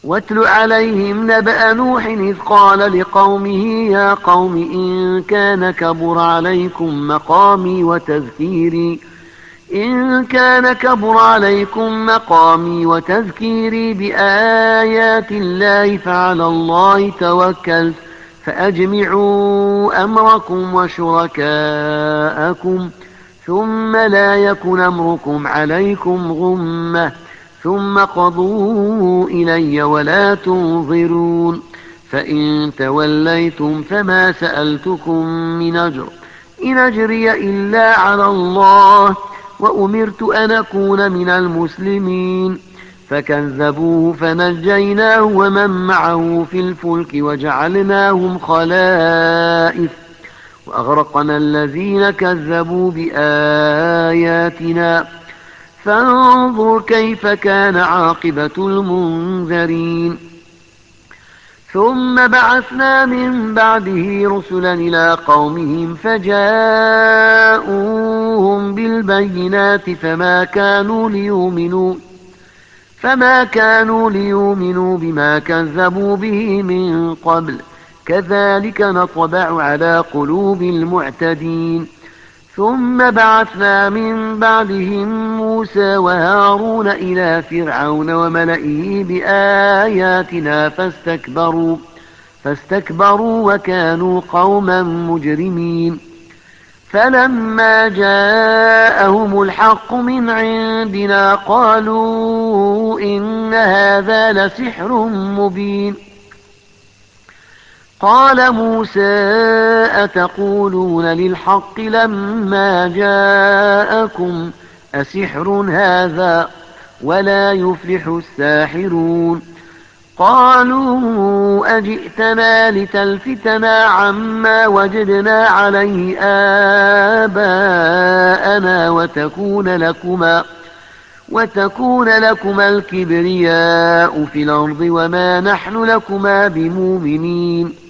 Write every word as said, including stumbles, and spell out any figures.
واتل عليهم نبأ نوح إذ قال لقومه يا قوم إن كان كبر عليكم مقامي وتذكيري إن كان كبر عليكم مقامي وتذكيري بآيات الله فعلى الله توكلت فأجمعوا أمركم وشركاءكم ثم لا يكن أمركم عليكم غمة ثم قضوا إلي ولا تنظرون فإن توليتم فما سألتكم من أجر إن أجري إلا على الله وأمرت أن أكون من المسلمين فكذبوه فنجيناه ومن معه في الفلك وجعلناهم خلائف وأغرقنا الذين كذبوا بآياتنا فانظر كيف كان عاقبة المنذرين ثم بعثنا من بعده رسلا إلى قومهم فجاءوهم بالبينات فما كانوا ليؤمنوا فما كانوا ليؤمنوا بما كذبوا به من قبل كذلك نطبع على قلوب المعتدين ثم بعثنا من بعدهم موسى وهارون إلى فرعون وملئه بآياتنا فاستكبروا فاستكبروا وكانوا قوما مجرمين فلما جاءهم الحق من عندنا قالوا إن هذا لسحر مبين قال موسى أتقولون للحق لما جاءكم أسحر هذا ولا يفلح الساحرون قالوا أجئتنا لتلفتنا عما وجدنا عليه آباءنا وتكون لكما وتكون لكما الكبرياء في الأرض وما نحن لكما بمؤمنين